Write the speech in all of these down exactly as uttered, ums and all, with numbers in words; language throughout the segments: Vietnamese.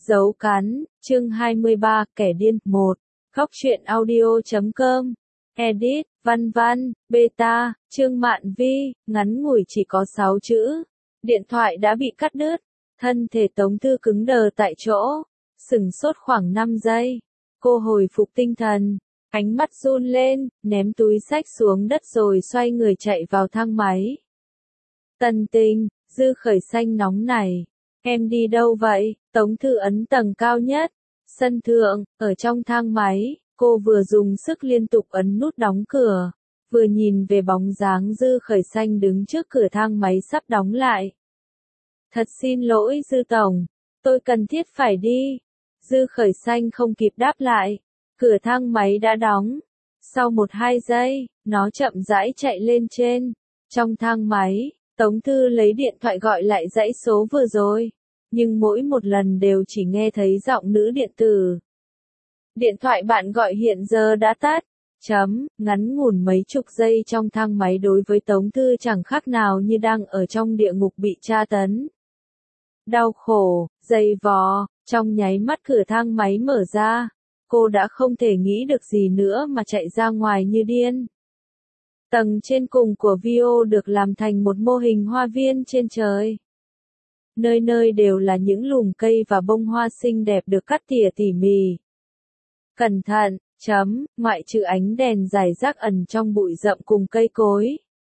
Dấu cắn, chương hai mươi ba, kẻ điên, một. Góc truyện audio chấm com. Edit, Văn Văn, Beta, Trương Mạn Vi, ngắn ngủi chỉ có sáu chữ. Điện thoại đã bị cắt đứt. Thân thể Tống Thư cứng đờ tại chỗ. Sửng sốt khoảng năm giây. Cô hồi phục tinh thần. Ánh mắt run lên, ném túi xách xuống đất rồi xoay người chạy vào thang máy. Tần Tình, Dư Khởi Xanh nóng này. Em đi đâu vậy? Tống Thư ấn tầng cao nhất. Sân thượng, ở trong thang máy, cô vừa dùng sức liên tục ấn nút đóng cửa, vừa nhìn về bóng dáng Dư Khởi Xanh đứng trước cửa thang máy sắp đóng lại. Thật xin lỗi Dư Tổng, tôi cần thiết phải đi. Dư Khởi Xanh không kịp đáp lại. Cửa thang máy đã đóng. Sau một hai giây, nó chậm rãi chạy lên trên. Trong thang máy, Tống Thư lấy điện thoại gọi lại dãy số vừa rồi. Nhưng mỗi một lần đều chỉ nghe thấy giọng nữ điện tử. Điện thoại bạn gọi hiện giờ đã tắt. Chấm, ngắn ngủn mấy chục giây trong thang máy đối với Tống Thư chẳng khác nào như đang ở trong địa ngục bị tra tấn. Đau khổ, dày vò, trong nháy mắt cửa thang máy mở ra. Cô đã không thể nghĩ được gì nữa mà chạy ra ngoài như điên. Tầng trên cùng của vê o được làm thành một mô hình hoa viên trên trời. Nơi nơi đều là những lùm cây và bông hoa xinh đẹp được cắt tỉa tỉ mỉ. Cẩn thận, chấm, ngoại trừ ánh đèn rải rác ẩn trong bụi rậm cùng cây cối.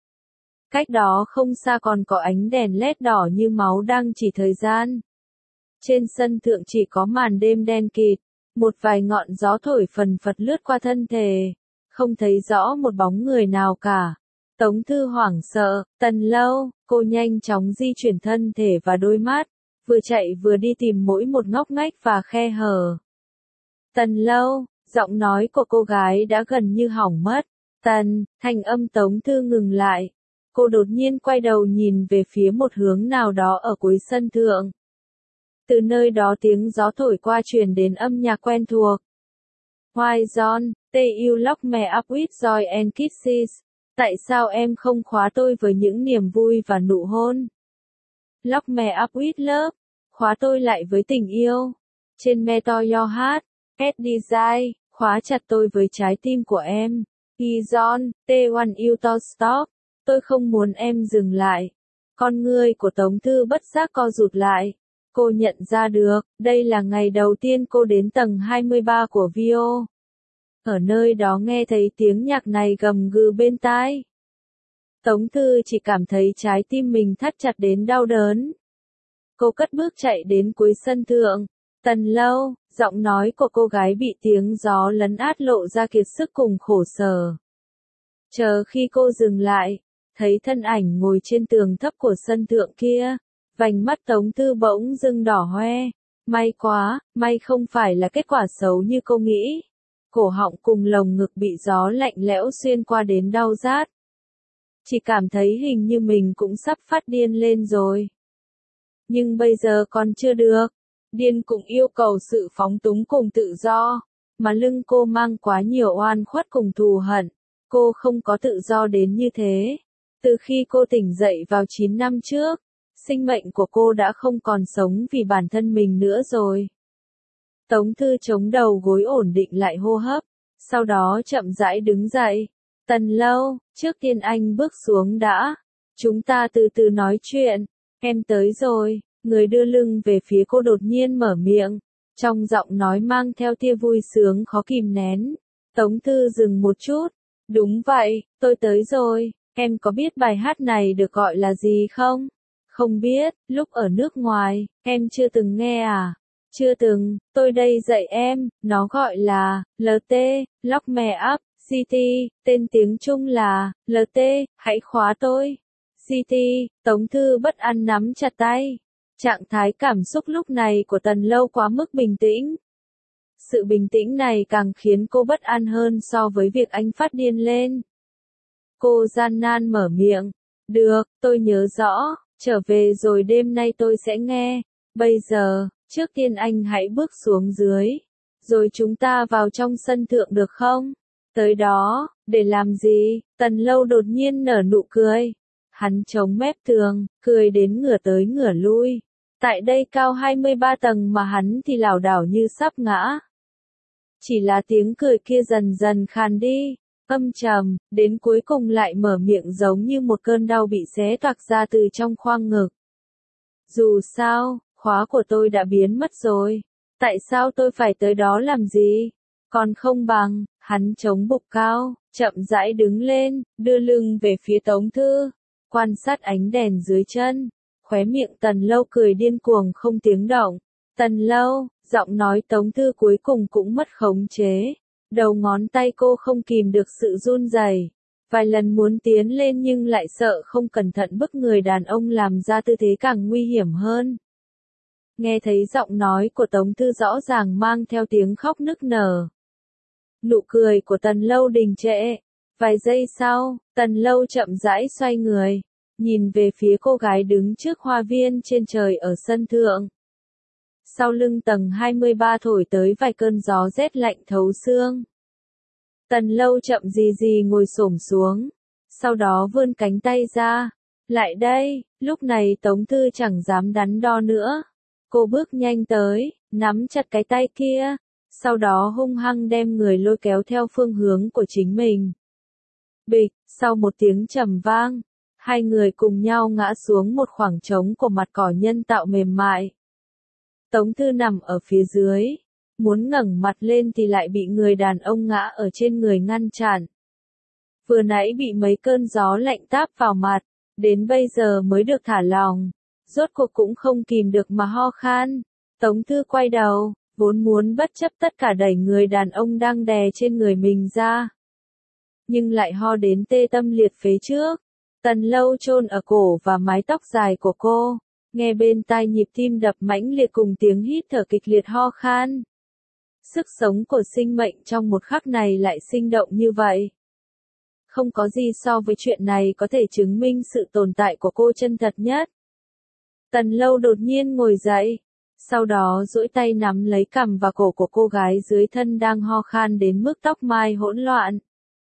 Cách đó không xa còn có ánh đèn led đỏ như máu đang chỉ thời gian. Trên sân thượng chỉ có màn đêm đen kịt, một vài ngọn gió thổi phần phật lướt qua thân thể, không thấy rõ một bóng người nào cả. Tống Thư hoảng sợ, Tần Lâu, cô nhanh chóng di chuyển thân thể và đôi mắt, vừa chạy vừa đi tìm mỗi một ngóc ngách và khe hở. Tần Lâu, giọng nói của cô gái đã gần như hỏng mất. Tần, thanh âm Tống Thư ngừng lại. Cô đột nhiên quay đầu nhìn về phía một hướng nào đó ở cuối sân thượng. Từ nơi đó tiếng gió thổi qua truyền đến âm nhạc quen thuộc. Why John, they you lock me up with joy and kisses. Tại sao em không khóa tôi với những niềm vui và nụ hôn? Lock me up with love. Khóa tôi lại với tình yêu. Trên Meteor Your Heart, at Desire, khóa chặt tôi với trái tim của em. John, they want you to stop. Tôi không muốn em dừng lại. Con ngươi của Tống Thư bất giác co rụt lại. Cô nhận ra được, đây là ngày đầu tiên cô đến tầng hai mươi ba của vê o. Ở nơi đó nghe thấy tiếng nhạc này gầm gừ bên tai. Tống Thư chỉ cảm thấy trái tim mình thắt chặt đến đau đớn. Cô cất bước chạy đến cuối sân thượng. Tần Lâu, giọng nói của cô gái bị tiếng gió lấn át lộ ra kiệt sức cùng khổ sở. Chờ khi cô dừng lại, thấy thân ảnh ngồi trên tường thấp của sân thượng kia, vành mắt Tống Thư bỗng dưng đỏ hoe. May quá, may không phải là kết quả xấu như cô nghĩ. Cổ họng cùng lồng ngực bị gió lạnh lẽo xuyên qua đến đau rát. Chỉ cảm thấy hình như mình cũng sắp phát điên lên rồi. Nhưng bây giờ còn chưa được. Điên cũng yêu cầu sự phóng túng cùng tự do. Mà lưng cô mang quá nhiều oan khuất cùng thù hận. Cô không có tự do đến như thế. Từ khi cô tỉnh dậy vào chín năm trước, sinh mệnh của cô đã không còn sống vì bản thân mình nữa rồi. Tống Thư chống đầu gối ổn định lại hô hấp, sau đó chậm rãi đứng dậy. Tần Lâu, trước tiên anh bước xuống đã. Chúng ta từ từ nói chuyện. Em tới rồi. Người đưa lưng về phía cô đột nhiên mở miệng. Trong giọng nói mang theo tia vui sướng khó kìm nén. Tống Thư dừng một chút. Đúng vậy, tôi tới rồi. Em có biết bài hát này được gọi là gì không? Không biết, lúc ở nước ngoài, em chưa từng nghe à? Chưa từng, tôi đây dạy em, nó gọi là, lờ tê, Lock Me Up, City, tên tiếng Trung là, lờ tê, hãy khóa tôi. City, Tống Thư bất an nắm chặt tay. Trạng thái cảm xúc lúc này của Tần Lâu quá mức bình tĩnh. Sự bình tĩnh này càng khiến cô bất an hơn so với việc anh phát điên lên. Cô gian nan mở miệng. Được, tôi nhớ rõ, trở về rồi đêm nay tôi sẽ nghe. Bây giờ, trước tiên anh hãy bước xuống dưới. Rồi chúng ta vào trong sân thượng được không? Tới đó, để làm gì? Tần Lâu đột nhiên nở nụ cười. Hắn chống mép tường, cười đến ngửa tới ngửa lui. Tại đây cao hai mươi ba tầng mà hắn thì lảo đảo như sắp ngã. Chỉ là tiếng cười kia dần dần khàn đi, âm trầm, đến cuối cùng lại mở miệng giống như một cơn đau bị xé toạc ra từ trong khoang ngực. Dù sao, khóa của tôi đã biến mất rồi. Tại sao tôi phải tới đó làm gì? Còn không bằng, hắn chống bục cao, chậm rãi đứng lên, đưa lưng về phía Tống Thư, quan sát ánh đèn dưới chân. Khóe miệng Tần Lâu cười điên cuồng không tiếng động. Tần Lâu, giọng nói Tống Thư cuối cùng cũng mất khống chế. Đầu ngón tay cô không kìm được sự run rẩy. Vài lần muốn tiến lên nhưng lại sợ không cẩn thận bức người đàn ông làm ra tư thế càng nguy hiểm hơn. Nghe thấy giọng nói của Tống Thư rõ ràng mang theo tiếng khóc nức nở. Nụ cười của Tần Lâu đình trệ. Vài giây sau, Tần Lâu chậm rãi xoay người, nhìn về phía cô gái đứng trước hoa viên trên trời ở sân thượng. Sau lưng tầng hai mươi ba thổi tới vài cơn gió rét lạnh thấu xương. Tần Lâu chậm gì gì ngồi xổm xuống, sau đó vươn cánh tay ra. Lại đây, lúc này Tống Thư chẳng dám đắn đo nữa. Cô bước nhanh tới, nắm chặt cái tay kia, sau đó hung hăng đem người lôi kéo theo phương hướng của chính mình. Bịch, sau một tiếng trầm vang, hai người cùng nhau ngã xuống một khoảng trống của mặt cỏ nhân tạo mềm mại. Tống Thư nằm ở phía dưới, muốn ngẩng mặt lên thì lại bị người đàn ông ngã ở trên người ngăn chặn. Vừa nãy bị mấy cơn gió lạnh táp vào mặt, đến bây giờ mới được thả lỏng, rốt cuộc cũng không kìm được mà ho khan. Tống Thư quay đầu, vốn muốn bất chấp tất cả đẩy người đàn ông đang đè trên người mình ra. Nhưng lại ho đến tê tâm liệt phế trước. Tần Lâu chôn ở cổ và mái tóc dài của cô, nghe bên tai nhịp tim đập mãnh liệt cùng tiếng hít thở kịch liệt ho khan. Sức sống của sinh mệnh trong một khắc này lại sinh động như vậy. Không có gì so với chuyện này có thể chứng minh sự tồn tại của cô chân thật nhất. Tần Lâu đột nhiên ngồi dậy, sau đó duỗi tay nắm lấy cằm và cổ của cô gái dưới thân đang ho khan đến mức tóc mai hỗn loạn.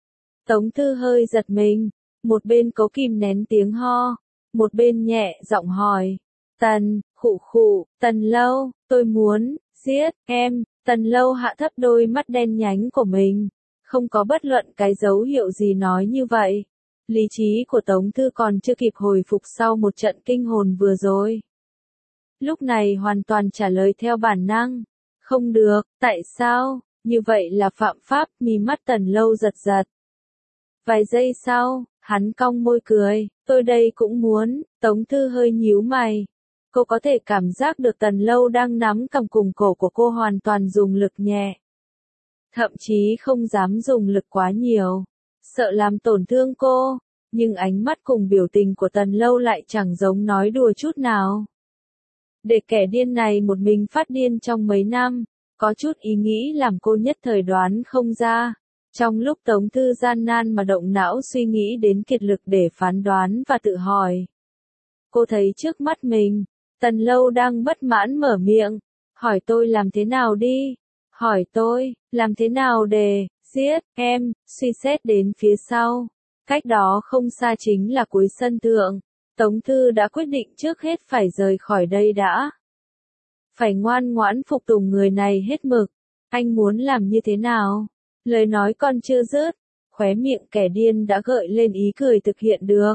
Tống Thư hơi giật mình, một bên cố kìm nén tiếng ho, một bên nhẹ giọng hỏi. Tần, khụ khụ, Tần Lâu, tôi muốn, giết, em. Tần Lâu hạ thấp đôi mắt đen nhánh của mình, không có bất luận cái dấu hiệu gì nói như vậy. Lý trí của Tống Thư còn chưa kịp hồi phục sau một trận kinh hồn vừa rồi. Lúc này hoàn toàn trả lời theo bản năng. Không được, tại sao, như vậy là phạm pháp, mí mắt Tần Lâu giật giật. Vài giây sau, hắn cong môi cười, tôi đây cũng muốn. Tống Thư hơi nhíu mày. Cô có thể cảm giác được Tần Lâu đang nắm cầm cùng cổ của cô hoàn toàn dùng lực nhẹ. Thậm chí không dám dùng lực quá nhiều, sợ làm tổn thương cô, nhưng ánh mắt cùng biểu tình của Tần Lâu lại chẳng giống nói đùa chút nào. Để kẻ điên này một mình phát điên trong mấy năm, có chút ý nghĩ làm cô nhất thời đoán không ra. Trong lúc Tống Thư gian nan mà động não suy nghĩ đến kiệt lực để phán đoán và tự hỏi. Cô thấy trước mắt mình, Tần Lâu đang bất mãn mở miệng, hỏi tôi làm thế nào đi, hỏi tôi, làm thế nào để, giết, em, suy xét đến phía sau. Cách đó không xa chính là cuối sân thượng, Tống Thư đã quyết định trước hết phải rời khỏi đây đã. Phải ngoan ngoãn phục tùng người này hết mực, anh muốn làm như thế nào? Lời nói còn chưa dứt, khóe miệng kẻ điên đã gợi lên ý cười thực hiện được.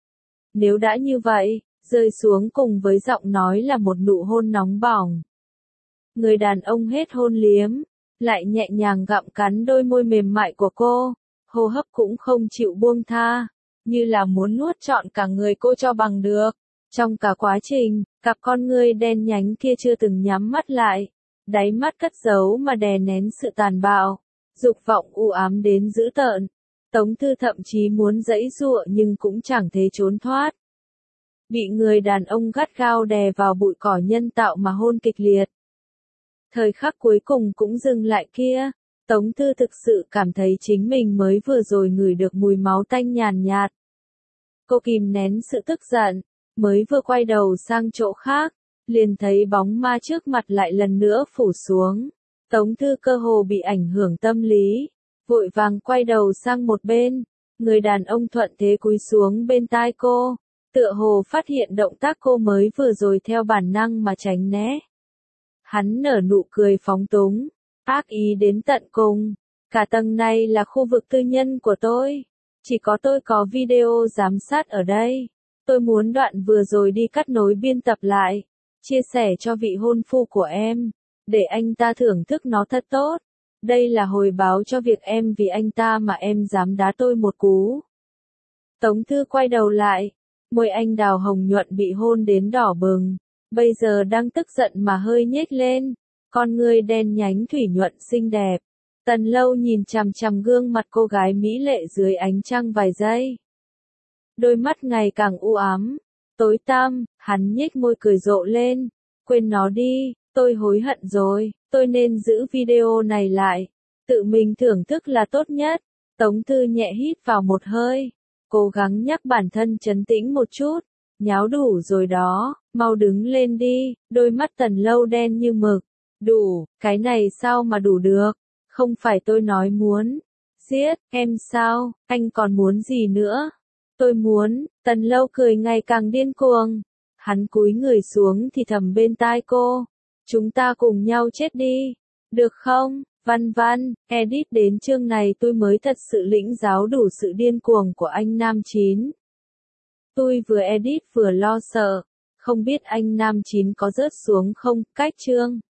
Nếu đã như vậy, rơi xuống cùng với giọng nói là một nụ hôn nóng bỏng. Người đàn ông hết hôn liếm, lại nhẹ nhàng gặm cắn đôi môi mềm mại của cô, hô hấp cũng không chịu buông tha, như là muốn nuốt trọn cả người cô cho bằng được. Trong cả quá trình, cặp con ngươi đen nhánh kia chưa từng nhắm mắt lại, đáy mắt cất giấu mà đè nén sự tàn bạo, dục vọng u ám đến dữ tợn. Tống Thư thậm chí muốn giãy giụa nhưng cũng chẳng thể trốn thoát. Bị người đàn ông gắt gao đè vào bụi cỏ nhân tạo mà hôn kịch liệt. Thời khắc cuối cùng cũng dừng lại kia, Tống Thư thực sự cảm thấy chính mình mới vừa rồi ngửi được mùi máu tanh nhàn nhạt. Cô kìm nén sự tức giận, mới vừa quay đầu sang chỗ khác, liền thấy bóng ma trước mặt lại lần nữa phủ xuống. Tống Thư cơ hồ bị ảnh hưởng tâm lý, vội vàng quay đầu sang một bên, người đàn ông thuận thế cúi xuống bên tai cô, Tựa hồ phát hiện động tác cô mới vừa rồi theo bản năng mà tránh né. Hắn nở nụ cười phóng túng, ác ý đến tận cùng. Cả tầng này là khu vực tư nhân của tôi. Chỉ có tôi có video giám sát ở đây. Tôi muốn đoạn vừa rồi đi cắt nối biên tập lại. Chia sẻ cho vị hôn phu của em. Để anh ta thưởng thức nó thật tốt. Đây là hồi báo cho việc em vì anh ta mà em dám đá tôi một cú. Tống Thư quay đầu lại. Môi anh đào hồng nhuận bị hôn đến đỏ bừng. Bây giờ đang tức giận mà hơi nhếch lên. Con ngươi đen nhánh thủy nhuận xinh đẹp. Tần Lâu nhìn chằm chằm gương mặt cô gái mỹ lệ dưới ánh trăng vài giây. Đôi mắt ngày càng u ám, tối tăm, hắn nhếch môi cười rộ lên. Quên nó đi, tôi hối hận rồi, tôi nên giữ video này lại. Tự mình thưởng thức là tốt nhất. Tống Thư nhẹ hít vào một hơi. Cố gắng nhắc bản thân trấn tĩnh một chút. Nháo đủ rồi đó, mau đứng lên đi. Đôi mắt Tần Lâu đen như mực. Đủ, cái này sao mà đủ được? Không phải tôi nói muốn giết em sao, anh còn muốn gì nữa? Tôi muốn. Tần Lâu cười ngày càng điên cuồng. Hắn cúi người xuống thì thầm bên tai cô. Chúng ta cùng nhau chết đi. Được không? Văn Văn, edit đến chương này tôi mới thật sự lĩnh giáo đủ sự điên cuồng của anh Nam Chín. Tôi vừa edit vừa lo sợ. Không biết anh Nam Chín có rớt xuống không, cách chương.